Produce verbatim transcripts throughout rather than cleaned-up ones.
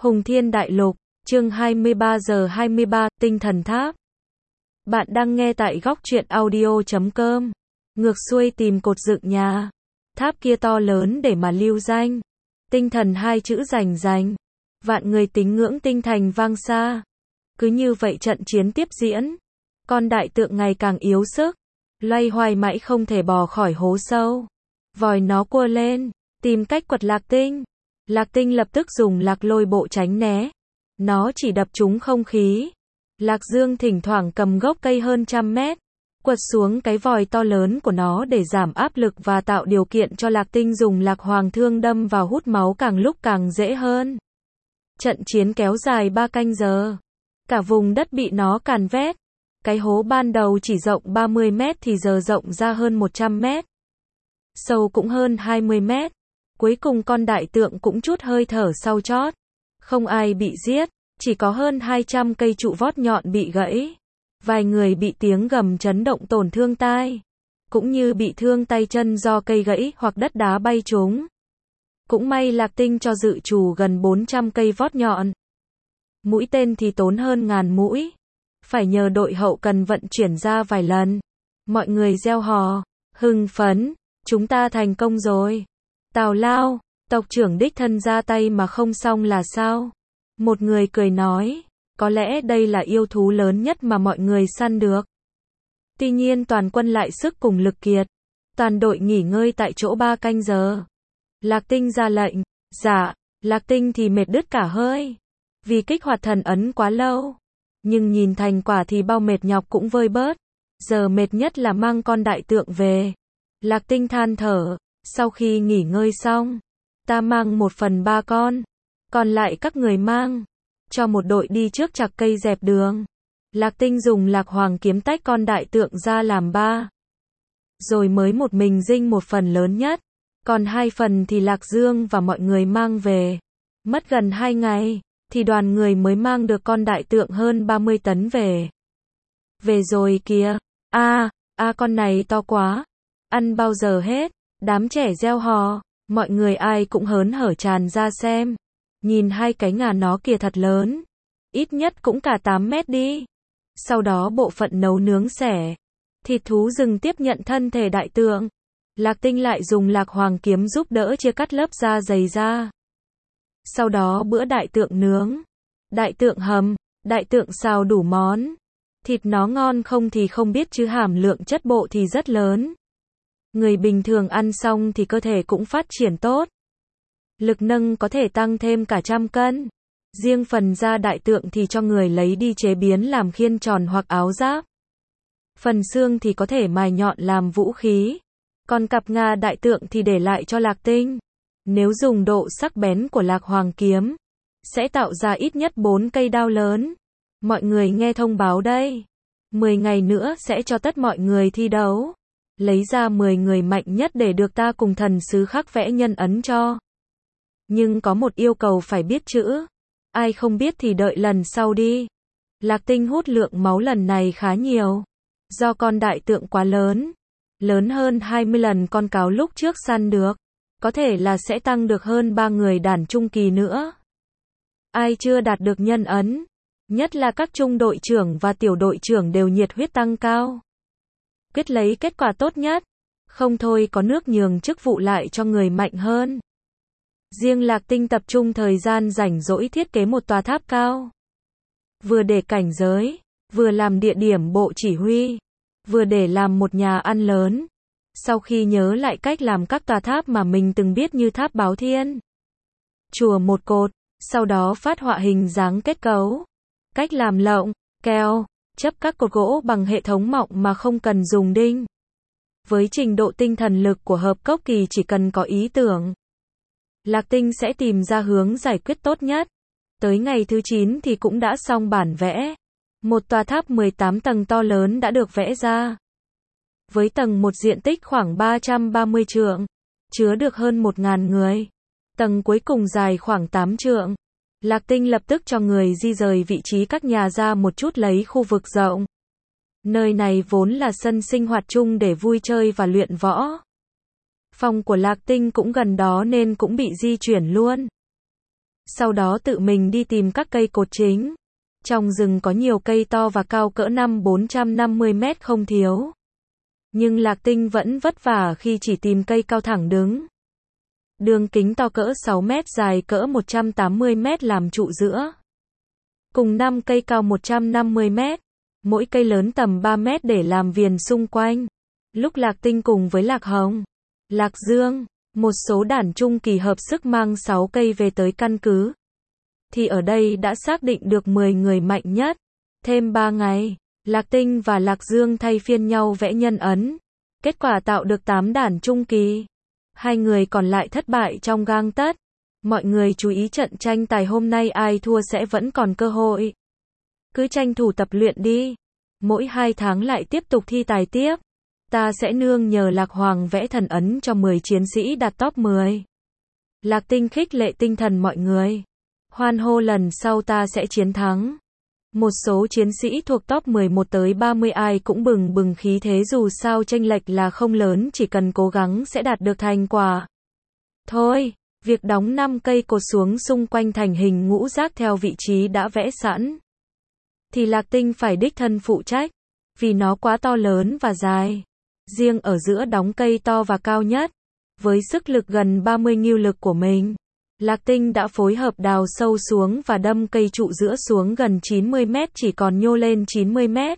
Hùng Thiên Đại Lục, chương hai mươi ba giờ hai mươi ba, Tinh Thần Tháp. Bạn đang nghe tại góc truyện audio chấm com. Ngược xuôi tìm cột dựng nhà. Tháp kia to lớn để mà lưu danh. Tinh thần hai chữ rành rành. Vạn người tín ngưỡng tinh thành vang xa. Cứ như vậy trận chiến tiếp diễn. Con đại tượng ngày càng yếu sức. Loay hoay mãi không thể bò khỏi hố sâu. Vòi nó cua lên, tìm cách quật Lạc Tinh. Lạc Tinh lập tức dùng lạc lôi bộ tránh né. Nó chỉ đập trúng không khí. Lạc Dương thỉnh thoảng cầm gốc cây hơn trăm mét, quật xuống cái vòi to lớn của nó để giảm áp lực và tạo điều kiện cho Lạc Tinh dùng lạc hoàng thương đâm vào hút máu càng lúc càng dễ hơn. Trận chiến kéo dài ba canh giờ. Cả vùng đất bị nó càn vét. Cái hố ban đầu chỉ rộng ba mươi mét thì giờ rộng ra hơn một trăm mét. Sâu cũng hơn hai mươi mét. Cuối cùng con đại tượng cũng chút hơi thở sau chót. Không ai bị giết, chỉ có hơn hai trăm cây trụ vót nhọn bị gãy. Vài người bị tiếng gầm chấn động tổn thương tai. Cũng như bị thương tay chân do cây gãy hoặc đất đá bay trúng. Cũng may Lạc Tinh cho dự trù gần bốn trăm cây vót nhọn. Mũi tên thì tốn hơn ngàn mũi. Phải nhờ đội hậu cần vận chuyển ra vài lần. Mọi người reo hò, hưng phấn, chúng ta thành công rồi. Tào Lao, tộc trưởng đích thân ra tay mà không xong là sao? Một người cười nói, có lẽ đây là yêu thú lớn nhất mà mọi người săn được. Tuy nhiên toàn quân lại sức cùng lực kiệt. Toàn đội nghỉ ngơi tại chỗ ba canh giờ. Lạc Tinh ra lệnh, dạ, Lạc Tinh thì mệt đứt cả hơi. Vì kích hoạt thần ấn quá lâu. Nhưng nhìn thành quả thì bao mệt nhọc cũng vơi bớt. Giờ mệt nhất là mang con đại tượng về. Lạc Tinh than thở. Sau khi nghỉ ngơi xong, ta mang một phần ba con, còn lại các người mang, cho một đội đi trước chặt cây dẹp đường. Lạc Tinh dùng lạc hoàng kiếm tách con đại tượng ra làm ba, rồi mới một mình dinh một phần lớn nhất, còn hai phần thì Lạc Dương và mọi người mang về. Mất gần hai ngày, thì đoàn người mới mang được con đại tượng hơn ba mươi tấn về. Về rồi kìa, a, a con này to quá, ăn bao giờ hết. Đám trẻ reo hò, mọi người ai cũng hớn hở tràn ra xem. Nhìn hai cái ngà nó kìa thật lớn. Ít nhất cũng cả tám mét đi. Sau đó bộ phận nấu nướng xẻ. Thịt thú rừng tiếp nhận thân thể đại tượng. Lạc Tinh lại dùng lạc hoàng kiếm giúp đỡ chia cắt lớp da dày ra. Sau đó bữa đại tượng nướng. Đại tượng hầm, đại tượng xào đủ món. Thịt nó ngon không thì không biết chứ hàm lượng chất bộ thì rất lớn. Người bình thường ăn xong thì cơ thể cũng phát triển tốt. Lực nâng có thể tăng thêm cả trăm cân. Riêng phần da đại tượng thì cho người lấy đi chế biến làm khiên tròn hoặc áo giáp. Phần xương thì có thể mài nhọn làm vũ khí. Còn cặp ngà đại tượng thì để lại cho Lạc Tinh. Nếu dùng độ sắc bén của lạc hoàng kiếm, sẽ tạo ra ít nhất bốn cây đao lớn. Mọi người nghe thông báo đây. mười ngày nữa sẽ cho tất mọi người thi đấu. Lấy ra mười người mạnh nhất để được ta cùng thần sứ khắc vẽ nhân ấn cho. Nhưng có một yêu cầu phải biết chữ. Ai không biết thì đợi lần sau đi. Lạc Tinh hút lượng máu lần này khá nhiều. Do con đại tượng quá lớn. Lớn hơn hai mươi lần con cáo lúc trước săn được. Có thể là sẽ tăng được hơn ba người đàn trung kỳ nữa. Ai chưa đạt được nhân ấn. Nhất là các trung đội trưởng và tiểu đội trưởng đều nhiệt huyết tăng cao. Quyết lấy kết quả tốt nhất. Không thôi có nước nhường chức vụ lại cho người mạnh hơn. Riêng Lạc Tinh tập trung thời gian rảnh rỗi thiết kế một tòa tháp cao. Vừa để cảnh giới, vừa làm địa điểm bộ chỉ huy, vừa để làm một nhà ăn lớn. Sau khi nhớ lại cách làm các tòa tháp mà mình từng biết như tháp Báo Thiên, chùa một cột, sau đó phát họa hình dáng kết cấu. Cách làm lộng, keo, chấp các cột gỗ bằng hệ thống mỏng mà không cần dùng đinh. Với trình độ tinh thần lực của hợp cốc kỳ chỉ cần có ý tưởng, Lạc Tinh sẽ tìm ra hướng giải quyết tốt nhất. Tới ngày thứ chín thì cũng đã xong bản vẽ. Một tòa tháp mười tám tầng to lớn đã được vẽ ra. Với tầng một diện tích khoảng ba trăm ba mươi trượng, chứa được hơn một nghìn người. Tầng cuối cùng dài khoảng tám trượng. Lạc Tinh lập tức cho người di rời vị trí các nhà ra một chút lấy khu vực rộng. Nơi này vốn là sân sinh hoạt chung để vui chơi và luyện võ. Phòng của Lạc Tinh cũng gần đó nên cũng bị di chuyển luôn. Sau đó tự mình đi tìm các cây cột chính. Trong rừng có nhiều cây to và cao cỡ năm bốn trăm năm mươi mét không thiếu. Nhưng Lạc Tinh vẫn vất vả khi chỉ tìm cây cao thẳng đứng. Đường kính to cỡ sáu mét, dài cỡ một trăm tám mươi mét làm trụ giữa. Cùng năm cây cao một trăm năm mươi mét. Mỗi cây lớn tầm ba mét để làm viền xung quanh. Lúc Lạc Tinh cùng với Lạc Hồng, Lạc Dương, một số đàn trung kỳ hợp sức mang sáu cây về tới căn cứ. Thì ở đây đã xác định được mười người mạnh nhất. Thêm ba ngày, Lạc Tinh và Lạc Dương thay phiên nhau vẽ nhân ấn. Kết quả tạo được tám đàn trung kỳ. Hai người còn lại thất bại trong gang tấc. Mọi người chú ý trận tranh tài hôm nay ai thua sẽ vẫn còn cơ hội. Cứ tranh thủ tập luyện đi. Mỗi hai tháng lại tiếp tục thi tài tiếp. Ta sẽ nương nhờ Lạc Hoàng vẽ thần ấn cho mười chiến sĩ đạt top mười. Lạc Tinh khích lệ tinh thần mọi người. Hoan hô lần sau ta sẽ chiến thắng. Một số chiến sĩ thuộc top mười một tới ba mươi ai cũng bừng bừng khí thế, dù sao chênh lệch là không lớn, chỉ cần cố gắng sẽ đạt được thành quả. Thôi, việc đóng năm cây cột xuống xung quanh thành hình ngũ giác theo vị trí đã vẽ sẵn. Thì Lạc Tinh phải đích thân phụ trách. Vì nó quá to lớn và dài. Riêng ở giữa đóng cây to và cao nhất. Với sức lực gần ba mươi nghiêu lực của mình. Lạc Tinh đã phối hợp đào sâu xuống và đâm cây trụ giữa xuống gần chín mươi mét, chỉ còn nhô lên chín mươi mét.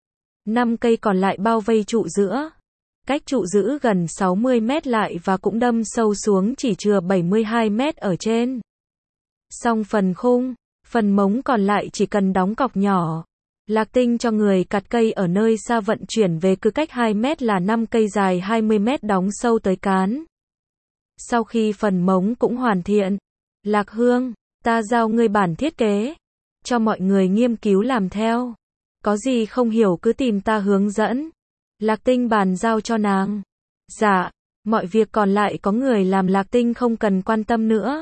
năm cây còn lại bao vây trụ giữa. Cách trụ giữ gần sáu mươi mét lại và cũng đâm sâu xuống chỉ chừa bảy mươi hai mét ở trên. Xong phần khung, phần mống còn lại chỉ cần đóng cọc nhỏ. Lạc Tinh cho người cắt cây ở nơi xa vận chuyển về, cứ cách hai mét là năm cây dài hai mươi mét đóng sâu tới cán. Sau khi phần mống cũng hoàn thiện, Lạc Hương, ta giao ngươi bản thiết kế, cho mọi người nghiên cứu làm theo. Có gì không hiểu cứ tìm ta hướng dẫn. Lạc Tinh bàn giao cho nàng. Dạ, mọi việc còn lại có người làm, Lạc Tinh không cần quan tâm nữa.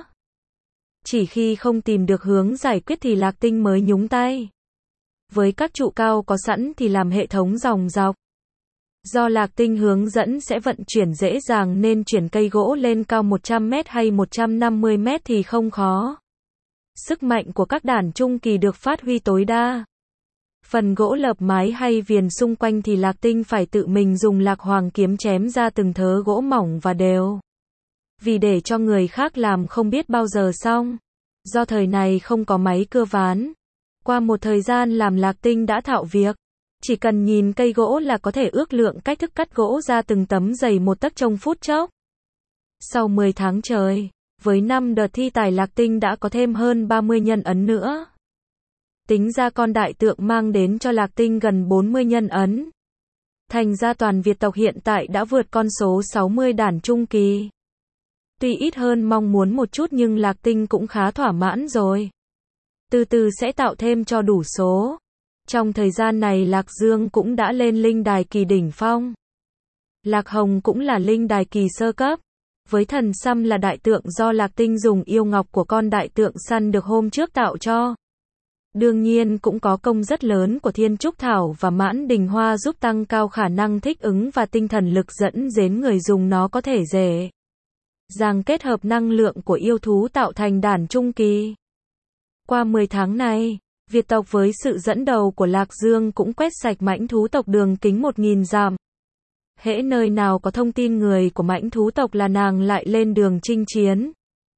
Chỉ khi không tìm được hướng giải quyết thì Lạc Tinh mới nhúng tay. Với các trụ cao có sẵn thì làm hệ thống dòng dọc. Do Lạc Tinh hướng dẫn sẽ vận chuyển dễ dàng nên chuyển cây gỗ lên cao một trăm mét hay một trăm năm mươi mét thì không khó. Sức mạnh của các đàn trung kỳ được phát huy tối đa. Phần gỗ lợp mái hay viền xung quanh thì Lạc Tinh phải tự mình dùng Lạc Hoàng kiếm chém ra từng thớ gỗ mỏng và đều. Vì để cho người khác làm không biết bao giờ xong. Do thời này không có máy cưa ván. Qua một thời gian làm, Lạc Tinh đã thạo việc. Chỉ cần nhìn cây gỗ là có thể ước lượng cách thức cắt gỗ ra từng tấm dày một tấc trong phút chốc. Sau mười tháng trời, với năm đợt thi tài, Lạc Tinh đã có thêm hơn ba mươi nhân ấn nữa. Tính ra con đại tượng mang đến cho Lạc Tinh gần bốn mươi nhân ấn. Thành ra toàn Việt tộc hiện tại đã vượt con số sáu mươi đàn trung kỳ. Tuy ít hơn mong muốn một chút nhưng Lạc Tinh cũng khá thỏa mãn rồi. Từ từ sẽ tạo thêm cho đủ số. Trong thời gian này Lạc Dương cũng đã lên linh đài kỳ đỉnh phong. Lạc Hồng cũng là linh đài kỳ sơ cấp. Với thần xăm là đại tượng do Lạc Tinh dùng yêu ngọc của con đại tượng săn được hôm trước tạo cho. Đương nhiên cũng có công rất lớn của Thiên Trúc Thảo và Mãn Đình Hoa giúp tăng cao khả năng thích ứng và tinh thần lực, dẫn đến người dùng nó có thể dễ dàng kết hợp năng lượng của yêu thú tạo thành đàn trung kỳ. Qua mười tháng này, Việt tộc với sự dẫn đầu của Lạc Dương cũng quét sạch mãnh thú tộc đường kính một nghìn dặm. Hễ nơi nào có thông tin người của mãnh thú tộc là nàng lại lên đường chinh chiến.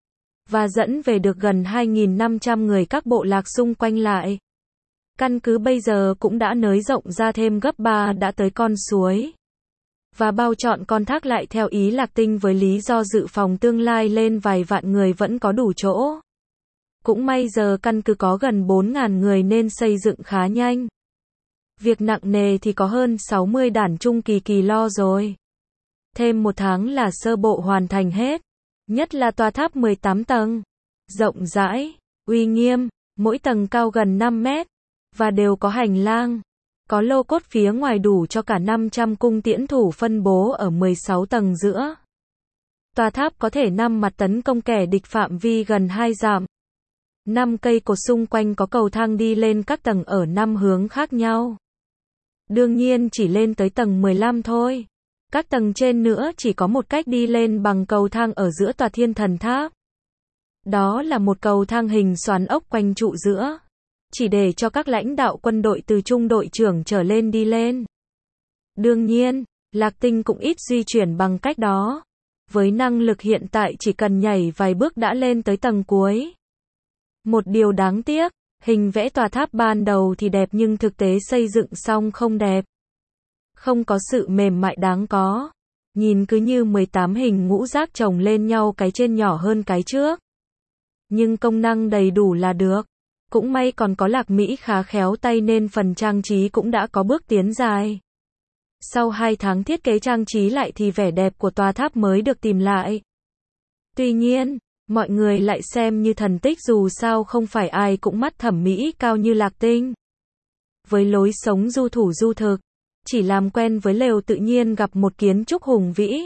Và dẫn về được gần hai nghìn năm trăm người các bộ lạc xung quanh lại. Căn cứ bây giờ cũng đã nới rộng ra thêm gấp ba, đã tới con suối. Và bao trọn con thác lại theo ý Lạc Tinh với lý do dự phòng tương lai lên vài vạn người vẫn có đủ chỗ. Cũng may giờ căn cứ có gần bốn nghìn người nên xây dựng khá nhanh. Việc nặng nề thì có hơn sáu mươi đàn trung kỳ kỳ lo rồi. Thêm một tháng là sơ bộ hoàn thành hết. Nhất là tòa tháp mười tám tầng. Rộng rãi, uy nghiêm, mỗi tầng cao gần năm mét. Và đều có hành lang. Có lô cốt phía ngoài đủ cho cả năm trăm cung tiễn thủ phân bố ở mười sáu tầng giữa. Tòa tháp có thể năm mặt tấn công kẻ địch phạm vi gần hai dặm. năm cây cột xung quanh có cầu thang đi lên các tầng ở năm hướng khác nhau. Đương nhiên chỉ lên tới tầng mười lăm thôi. Các tầng trên nữa chỉ có một cách đi lên bằng cầu thang ở giữa tòa Thiên Thần Tháp. Đó là một cầu thang hình xoắn ốc quanh trụ giữa, chỉ để cho các lãnh đạo quân đội từ trung đội trưởng trở lên đi lên. Đương nhiên, Lạc Tinh cũng ít di chuyển bằng cách đó. Với năng lực hiện tại chỉ cần nhảy vài bước đã lên tới tầng cuối. Một điều đáng tiếc, hình vẽ tòa tháp ban đầu thì đẹp nhưng thực tế xây dựng xong không đẹp. Không có sự mềm mại đáng có. Nhìn cứ như mười tám hình ngũ giác chồng lên nhau, cái trên nhỏ hơn cái trước. Nhưng công năng đầy đủ là được. Cũng may còn có Lạc Mỹ khá khéo tay nên phần trang trí cũng đã có bước tiến dài. Sau hai tháng thiết kế trang trí lại thì vẻ đẹp của tòa tháp mới được tìm lại. Tuy nhiên, mọi người lại xem như thần tích, dù sao không phải ai cũng mắt thẩm mỹ cao như Lạc Tinh. Với lối sống du thủ du thực, chỉ làm quen với lều tự nhiên gặp một kiến trúc hùng vĩ.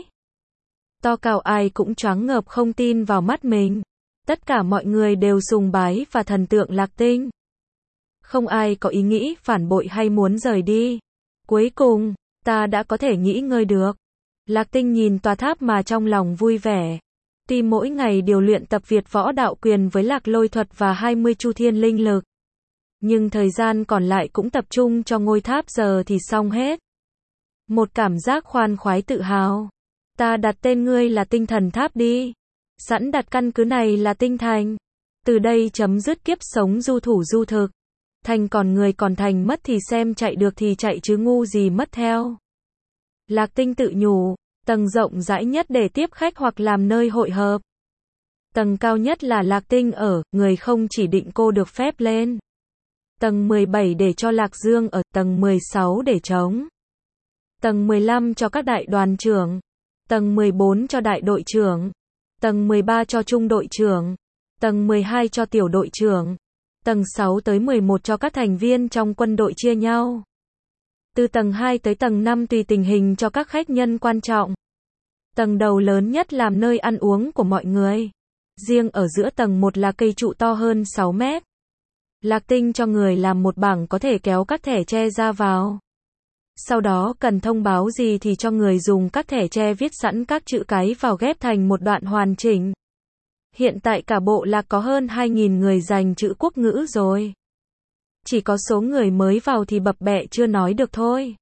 To cao ai cũng choáng ngợp không tin vào mắt mình. Tất cả mọi người đều sùng bái và thần tượng Lạc Tinh. Không ai có ý nghĩ phản bội hay muốn rời đi. Cuối cùng, ta đã có thể nghỉ ngơi được. Lạc Tinh nhìn tòa tháp mà trong lòng vui vẻ. Tuy mỗi ngày điều luyện tập Việt võ đạo quyền với Lạc Lôi thuật và hai mươi chu thiên linh lực, nhưng thời gian còn lại cũng tập trung cho ngôi tháp, giờ thì xong hết. Một cảm giác khoan khoái tự hào. Ta đặt tên ngươi là Tinh Thần Tháp đi. Sẵn đặt căn cứ này là Tinh Thành. Từ đây chấm dứt kiếp sống du thủ du thực. Thành còn người còn thành mất thì xem chạy được thì chạy chứ ngu gì mất theo. Lạc Tinh tự nhủ, tầng rộng rãi nhất để tiếp khách hoặc làm nơi hội hợp. Tầng cao nhất là Lạc Tinh ở, người không chỉ định cô được phép lên. Tầng mười bảy để cho Lạc Dương ở, tầng mười sáu để trống. Tầng mười lăm cho các đại đoàn trưởng. Tầng mười bốn cho đại đội trưởng. Tầng mười ba cho trung đội trưởng. Tầng mười hai cho tiểu đội trưởng. Tầng sáu tới mười một cho các thành viên trong quân đội chia nhau. Từ tầng hai tới tầng năm tùy tình hình cho các khách nhân quan trọng. Tầng đầu lớn nhất làm nơi ăn uống của mọi người. Riêng ở giữa tầng một là cây trụ to hơn sáu mét. Lạc Tinh cho người làm một bảng có thể kéo các thẻ tre ra vào. Sau đó cần thông báo gì thì cho người dùng các thẻ tre viết sẵn các chữ cái vào ghép thành một đoạn hoàn chỉnh. Hiện tại cả bộ Lạc có hơn hai nghìn người dành chữ quốc ngữ rồi. Chỉ có số người mới vào thì bập bẹ chưa nói được thôi.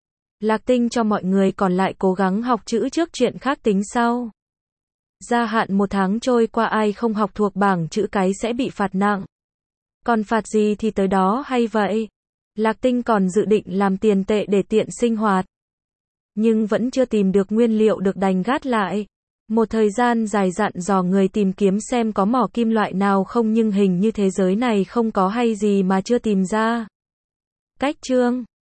Lạc Tinh cho mọi người còn lại cố gắng học chữ trước, chuyện khác tính sau. Gia hạn một tháng trôi qua ai không học thuộc bảng chữ cái sẽ bị phạt nặng. Còn phạt gì thì tới đó hay vậy. Lạc Tinh còn dự định làm tiền tệ để tiện sinh hoạt. Nhưng vẫn chưa tìm được nguyên liệu được đành gác lại. Một thời gian dài dặn dò người tìm kiếm xem có mỏ kim loại nào không, nhưng hình như thế giới này không có hay gì mà chưa tìm ra. Cách chương